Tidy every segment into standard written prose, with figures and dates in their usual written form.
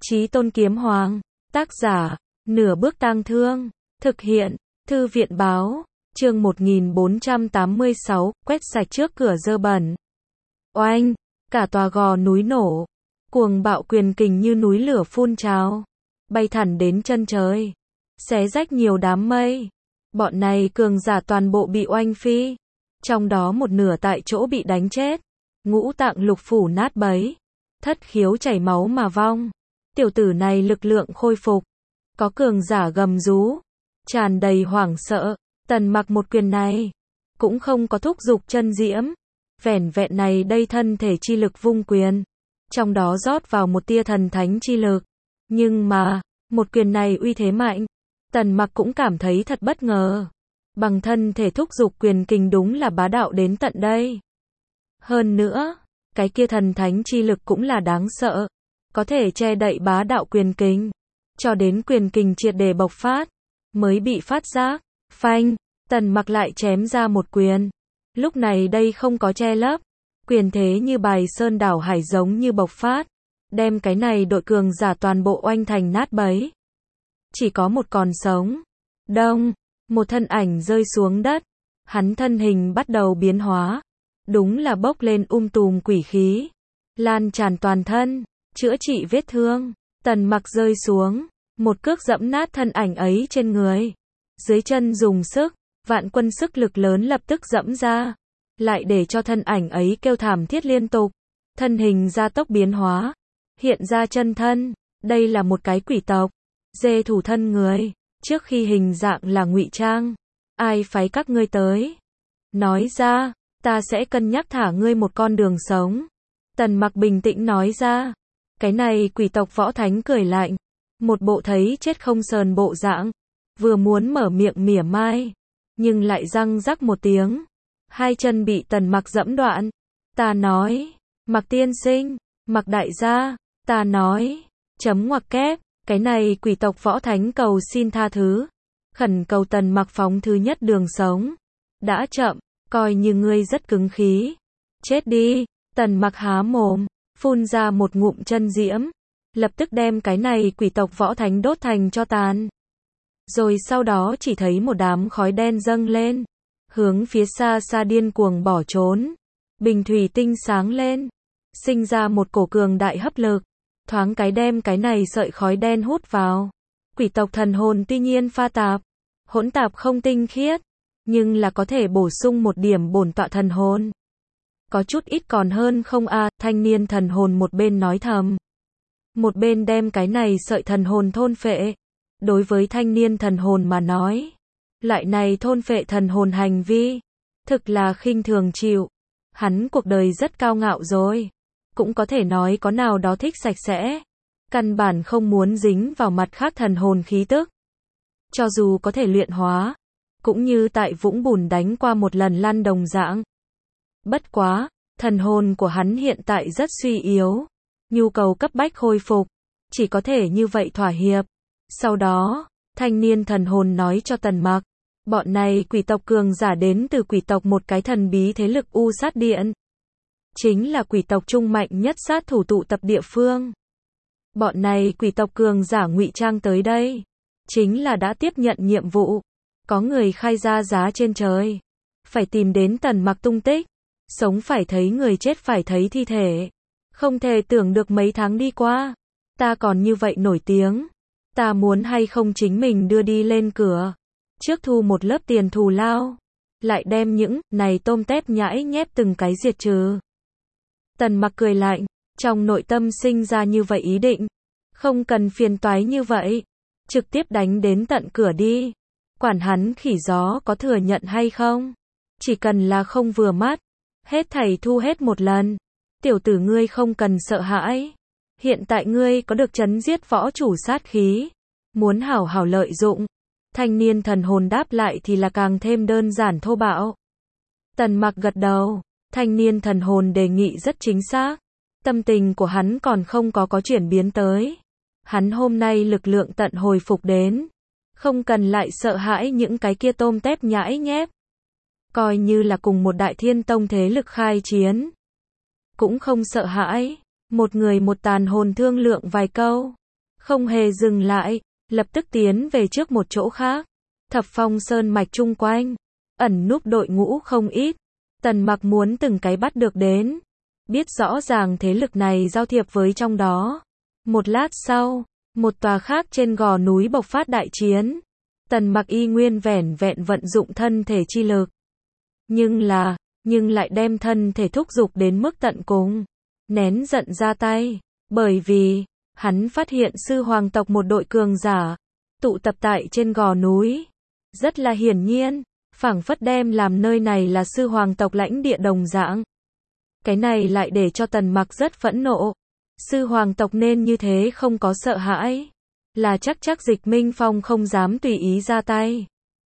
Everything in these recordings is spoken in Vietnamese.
Chí Tôn Kiếm Hoàng, tác giả, Nửa Bước Tang Thương, thực hiện, Thư viện báo, chương 1486, quét sạch trước cửa dơ bẩn. Oanh, cả tòa gò núi nổ, cuồng bạo quyền kình như núi lửa phun trào, bay thẳng đến chân trời, xé rách nhiều đám mây. Bọn này cường giả toàn bộ bị oanh phi, trong đó một nửa tại chỗ bị đánh chết, ngũ tạng lục phủ nát bấy, thất khiếu chảy máu mà vong. Tiểu tử này lực lượng khôi phục, có cường giả gầm rú, tràn đầy hoảng sợ. Tần Mặc một quyền này cũng không có thúc giục chân diễm, vẻn vẹn này đây thân thể chi lực vung quyền, trong đó rót vào một tia thần thánh chi lực. Nhưng mà, một quyền này uy thế mạnh, Tần Mặc cũng cảm thấy thật bất ngờ. Bằng thân thể thúc giục quyền kình đúng là bá đạo đến tận đây. Hơn nữa, cái kia thần thánh chi lực cũng là đáng sợ, có thể che đậy bá đạo quyền kình, cho đến quyền kình triệt để bộc phát, mới bị phát giác. Phanh, Tần Mặc lại chém ra một quyền. Lúc này đây không có che lấp, quyền thế như bài sơn đảo hải giống như bộc phát, đem cái này đội cường giả toàn bộ oanh thành nát bấy. Chỉ có một còn sống. Đông, một thân ảnh rơi xuống đất, hắn thân hình bắt đầu biến hóa, đúng là bốc lên tùm quỷ khí, lan tràn toàn thân, chữa trị vết thương. Tần Mặc rơi xuống, một cước dẫm nát thân ảnh ấy trên người. Dưới chân dùng sức, vạn quân sức lực lớn lập tức dẫm ra, lại để cho thân ảnh ấy kêu thảm thiết liên tục. Thân hình gia tốc biến hóa, hiện ra chân thân, đây là một cái quỷ tộc, dê thủ thân người, trước khi hình dạng là ngụy trang. Ai phái các ngươi tới? Nói ra, ta sẽ cân nhắc thả ngươi một con đường sống. Tần Mặc bình tĩnh nói ra. Cái này quỷ tộc võ thánh cười lạnh, một bộ thấy chết không sờn bộ dạng, vừa muốn mở miệng mỉa mai, nhưng lại răng rắc một tiếng, hai chân bị Tần Mặc dẫm đoạn. Ta nói, Mặc tiên sinh, Mặc đại gia, ta nói, chấm ngoặc kép, cái này quỷ tộc võ thánh cầu xin tha thứ, khẩn cầu Tần Mặc phóng thứ nhất đường sống. Đã chậm, coi như ngươi rất cứng khí. Chết đi. Tần Mặc há mồm, phun ra một ngụm chân diễm, lập tức đem cái này quỷ tộc võ thánh đốt thành tro tàn. Rồi sau đó chỉ thấy một đám khói đen dâng lên, hướng phía xa xa điên cuồng bỏ trốn. Bình thủy tinh sáng lên, sinh ra một cổ cường đại hấp lực, thoáng cái đem cái này sợi khói đen hút vào. Quỷ tộc thần hồn tuy nhiên pha tạp, hỗn tạp không tinh khiết, nhưng là có thể bổ sung một điểm bổn tọa thần hồn. Có chút ít còn hơn không a, thanh niên thần hồn một bên nói thầm, một bên đem cái này sợi thần hồn thôn phệ. Đối với thanh niên thần hồn mà nói, loại này thôn phệ thần hồn hành vi, thực là khinh thường chịu. Hắn cuộc đời rất cao ngạo rồi, cũng có thể nói có nào đó thích sạch sẽ, căn bản không muốn dính vào mặt khác thần hồn khí tức. Cho dù có thể luyện hóa, cũng như tại vũng bùn đánh qua một lần lăn đồng dạng. Bất quá, thần hồn của hắn hiện tại rất suy yếu, nhu cầu cấp bách khôi phục, chỉ có thể như vậy thỏa hiệp. Sau đó, thanh niên thần hồn nói cho Tần Mặc, bọn này quỷ tộc cường giả đến từ quỷ tộc một cái thần bí thế lực U Sát Điện, chính là quỷ tộc trung mạnh nhất sát thủ tụ tập địa phương. Bọn này quỷ tộc cường giả ngụy trang tới đây, chính là đã tiếp nhận nhiệm vụ. Có người khai ra giá trên trời, phải tìm đến Tần Mặc tung tích, sống phải thấy người, chết phải thấy thi thể. Không thể tưởng được mấy tháng đi qua, ta còn như vậy nổi tiếng. Ta muốn hay không chính mình đưa đi lên cửa, trước thu một lớp tiền thù lao, lại đem những này tôm tép nhãi nhép từng cái diệt trừ. Tần Mặc cười lạnh, trong nội tâm sinh ra như vậy ý định, không cần phiền toái như vậy, trực tiếp đánh đến tận cửa đi. Quản hắn khỉ gió có thừa nhận hay không, chỉ cần là không vừa mắt, hết thảy thu hết một lần. Tiểu tử ngươi không cần sợ hãi, hiện tại ngươi có được trấn giết võ chủ sát khí, muốn hảo hảo lợi dụng. Thanh niên thần hồn đáp lại thì là càng thêm đơn giản thô bạo. Tần Mặc gật đầu, thanh niên thần hồn đề nghị rất chính xác, tâm tình của hắn còn không có chuyển biến tới. Hắn hôm nay lực lượng tận hồi phục đến, không cần lại sợ hãi những cái kia tôm tép nhãi nhép. Coi như là cùng một đại thiên tông thế lực khai chiến, cũng không sợ hãi. Một người một tàn hồn thương lượng vài câu, Không hề dừng lại, lập tức tiến về trước một chỗ khác. Thập Phong Sơn mạch chung quanh, ẩn núp đội ngũ không ít. Tần Mặc muốn từng cái bắt được đến, biết rõ ràng thế lực này giao thiệp với trong đó. Một lát sau, một tòa khác trên gò núi bộc phát đại chiến. Tần Mặc y nguyên vẻn vẹn vận dụng thân thể chi lực. Nhưng lại đem thân thể thúc giục đến mức tận cùng. Nén giận ra tay, bởi vì, hắn phát hiện sư hoàng tộc một đội cường giả, tụ tập tại trên gò núi. Rất là hiển nhiên, phảng phất đem làm nơi này là sư hoàng tộc lãnh địa đồng dạng. Cái này lại để cho Tần Mặc rất phẫn nộ. Sư hoàng tộc nên như thế không có sợ hãi. Là chắc Dịch Minh Phong không dám tùy ý ra tay.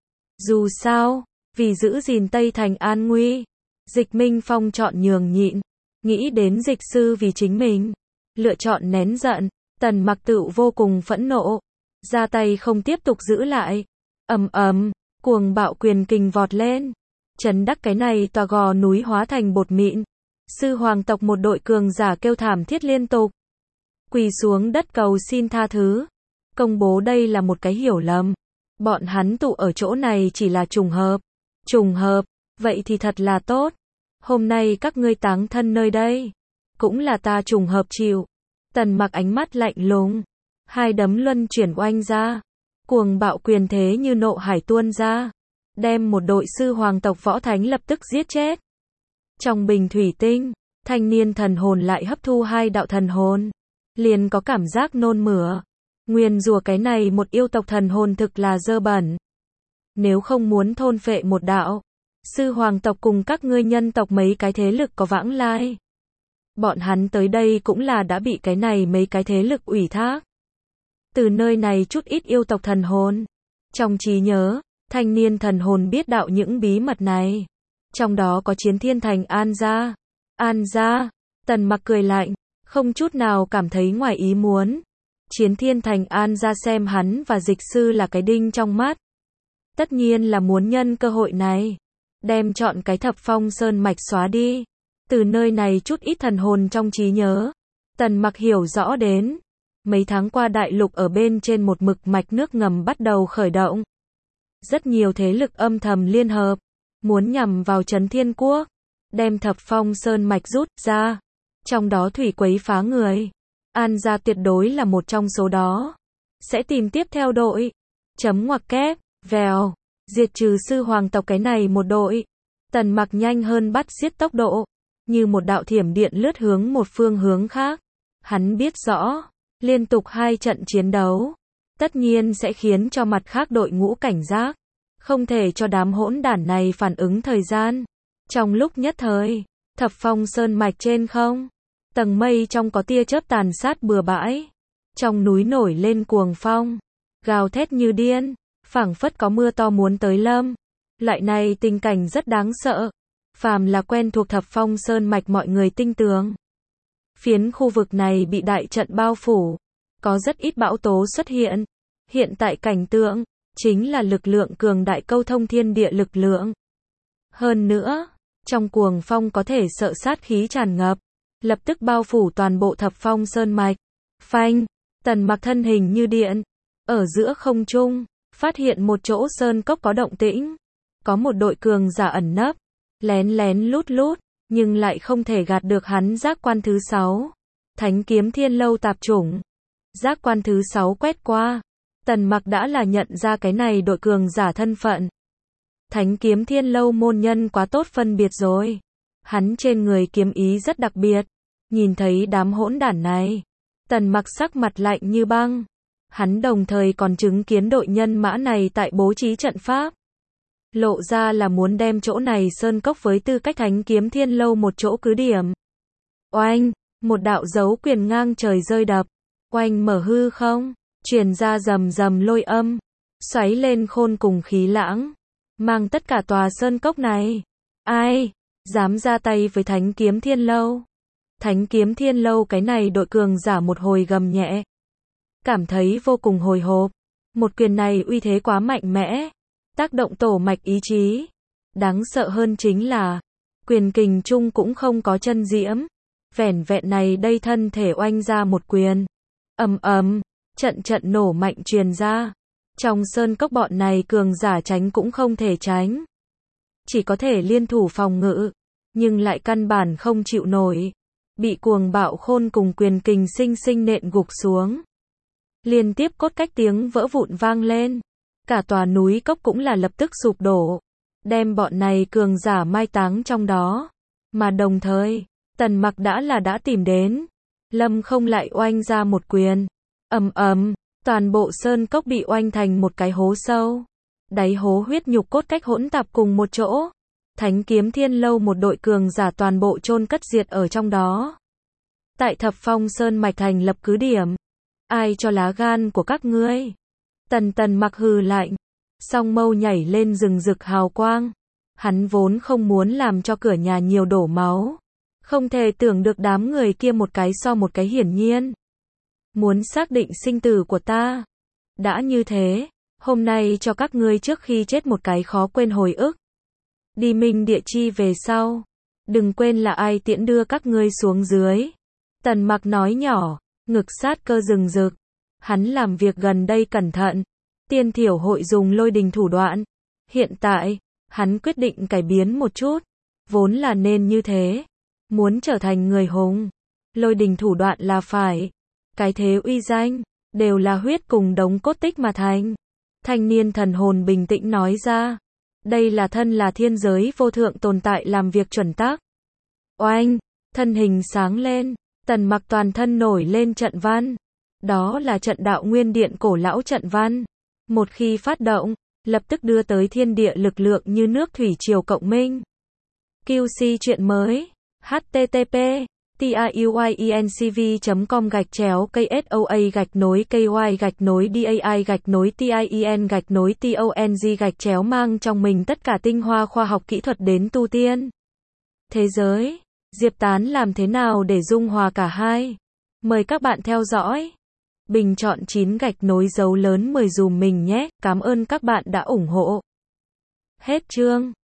Dù sao, vì giữ gìn Tây Thành an nguy, Dịch Minh Phong chọn nhường nhịn, nghĩ đến dịch sư vì chính mình, lựa chọn nén giận. Tần Mặc tựu vô cùng phẫn nộ, ra tay không tiếp tục giữ lại. Ầm ầm, cuồng bạo quyền kình vọt lên, chấn đắc cái này tòa gò núi hóa thành bột mịn. Sư hoàng tộc một đội cường giả kêu thảm thiết liên tục, quỳ xuống đất cầu xin tha thứ, công bố đây là một cái hiểu lầm. Bọn hắn tụ ở chỗ này chỉ là trùng hợp. Trùng hợp, vậy thì thật là tốt. Hôm nay các ngươi táng thân nơi đây, cũng là ta trùng hợp chịu. Tần Mặc ánh mắt lạnh lùng, hai đấm luân chuyển oanh ra, cuồng bạo quyền thế như nộ hải tuôn ra, đem một đội sư hoàng tộc võ thánh lập tức giết chết. Trong bình thủy tinh, thanh niên thần hồn lại hấp thu hai đạo thần hồn, liền có cảm giác nôn mửa. Nguyền rủa cái này một yêu tộc thần hồn thực là dơ bẩn. Nếu không muốn thôn phệ một đạo, sư hoàng tộc cùng các ngươi nhân tộc mấy cái thế lực có vãng lai. Bọn hắn tới đây cũng là đã bị cái này mấy cái thế lực ủy thác. Từ nơi này chút ít yêu tộc thần hồn. Trong trí nhớ, thanh niên thần hồn biết đạo những bí mật này. Trong đó có Chiến Thiên Thành An gia. An gia, Tần Mặc cười lạnh, không chút nào cảm thấy ngoài ý muốn. Chiến Thiên Thành An gia xem hắn và dịch sư là cái đinh trong mắt. Tất nhiên là muốn nhân cơ hội này, đem chọn cái Thập Phong Sơn mạch xóa đi. Từ nơi này chút ít thần hồn trong trí nhớ, Tần Mặc hiểu rõ đến. Mấy tháng qua đại lục ở bên trên một mực mạch nước ngầm bắt đầu khởi động. Rất nhiều thế lực âm thầm liên hợp, muốn nhằm vào Trấn Thiên Quốc, đem Thập Phong Sơn mạch rút ra. Trong đó thủy quấy phá người, An gia tuyệt đối là một trong số đó. Sẽ tìm tiếp theo đội. Chấm ngoặc kép, vèo, diệt trừ sư hoàng tộc cái này một đội. Tần Mặc nhanh hơn bắt xiết tốc độ, như một đạo thiểm điện lướt hướng một phương hướng khác. Hắn biết rõ, liên tục hai trận chiến đấu, tất nhiên sẽ khiến cho mặt khác đội ngũ cảnh giác. Không thể cho đám hỗn đản này phản ứng thời gian. Trong lúc nhất thời, Thập Phong Sơn mạch trên không, tầng mây trong có tia chớp tàn sát bừa bãi. Trong núi nổi lên cuồng phong, gào thét như điên, phảng phất có mưa to muốn tới lâm. Loại này tình cảnh rất đáng sợ. Phàm là quen thuộc Thập Phong Sơn mạch mọi người tinh tường. Phiến khu vực này bị đại trận bao phủ, có rất ít bão tố xuất hiện. Hiện tại cảnh tượng, chính là lực lượng cường đại câu thông thiên địa lực lượng. Hơn nữa, trong cuồng phong có thể sợ sát khí tràn ngập, lập tức bao phủ toàn bộ Thập Phong Sơn mạch. Phanh, Tần Mặc thân hình như điện, ở giữa không trung, phát hiện một chỗ sơn cốc có động tĩnh. Có một đội cường giả ẩn nấp, lén lén lút lút, nhưng lại không thể gạt được hắn giác quan thứ 6. Thánh kiếm thiên lâu tạp chủng. Giác quan thứ 6 quét qua, Tần Mặc đã là nhận ra cái này đội cường giả thân phận. Thánh kiếm thiên lâu môn nhân quá tốt phân biệt rồi. Hắn trên người kiếm ý rất đặc biệt. Nhìn thấy đám hỗn đản này, Tần Mặc sắc mặt lạnh như băng. Hắn đồng thời còn chứng kiến đội nhân mã này tại bố trí trận pháp. Lộ ra là muốn đem chỗ này sơn cốc với tư cách thánh kiếm thiên lâu một chỗ cứ điểm. Oanh, một đạo dấu quyền ngang trời rơi đập. Oanh mở hư không, truyền ra rầm rầm lôi âm, xoáy lên khôn cùng khí lãng, mang tất cả tòa sơn cốc này. Ai dám ra tay với thánh kiếm thiên lâu? Thánh kiếm thiên lâu cái này đội cường giả một hồi gầm nhẹ, cảm thấy vô cùng hồi hộp. Một quyền này uy thế quá mạnh mẽ, tác động tổ mạch ý chí. Đáng sợ hơn chính là, quyền kình chung cũng không có chân diễm. Vẻn vẹn này đây thân thể oanh ra một quyền. Ầm ầm, trận trận nổ mạnh truyền ra. Trong sơn cốc bọn này cường giả tránh cũng không thể tránh. Chỉ có thể liên thủ phòng ngự, nhưng lại căn bản không chịu nổi. Bị cuồng bạo khôn cùng quyền kình sinh sinh nện gục xuống. Liên tiếp cốt cách tiếng vỡ vụn vang lên. Cả tòa núi cốc cũng là lập tức sụp đổ. Đem bọn này cường giả mai táng trong đó. Mà đồng thời, Tần Mặc đã tìm đến. Lâm Không lại oanh ra một quyền. Ầm ầm, toàn bộ sơn cốc bị oanh thành một cái hố sâu. Đáy hố huyết nhục cốt cách hỗn tạp cùng một chỗ. Thánh kiếm thiên lâu một đội cường giả toàn bộ chôn cất diệt ở trong đó. Tại Thập Phong Sơn mạch thành lập cứ điểm. Ai cho lá gan của các ngươi? Tần Mặc hừ lạnh. Song mâu nhảy lên rừng rực hào quang. Hắn vốn không muốn làm cho cửa nhà nhiều đổ máu. Không thể tưởng được đám người kia một cái so một cái hiển nhiên. Muốn xác định sinh tử của ta. Đã như thế, hôm nay cho các ngươi trước khi chết một cái khó quên hồi ức. Đi Minh Địa Chi về sau. Đừng quên là ai tiễn đưa các ngươi xuống dưới. Tần Mặc nói nhỏ, ngực sát cơ rừng rực. Hắn làm việc gần đây cẩn thận. Tiên Thiểu hội dùng lôi đình thủ đoạn. Hiện tại, hắn quyết định cải biến một chút. Vốn là nên như thế. Muốn trở thành người hùng. Lôi đình thủ đoạn là phải. Cái thế uy danh, đều là huyết cùng đống cốt tích mà thành. Thanh niên thần hồn bình tĩnh nói ra. Đây là thân là thiên giới vô thượng tồn tại làm việc chuẩn tắc. Oanh, thân hình sáng lên. Tần Mặc toàn thân nổi lên trận văn. Đó là trận đạo nguyên điện cổ lão trận văn. Một khi phát động, lập tức đưa tới thiên địa lực lượng như nước thủy triều cộng minh. QC chuyện mới. http tiuyencv.com/KSOA-KY-DAI-TIEN-TONG mang trong mình tất cả tinh hoa khoa học kỹ thuật đến tu tiên. Thế giới, Diệp Tán làm thế nào để dung hòa cả hai? Mời các bạn theo dõi. Bình chọn 9 gạch nối dấu lớn 10 dùm mình nhé, cảm ơn các bạn đã ủng hộ. Hết chương.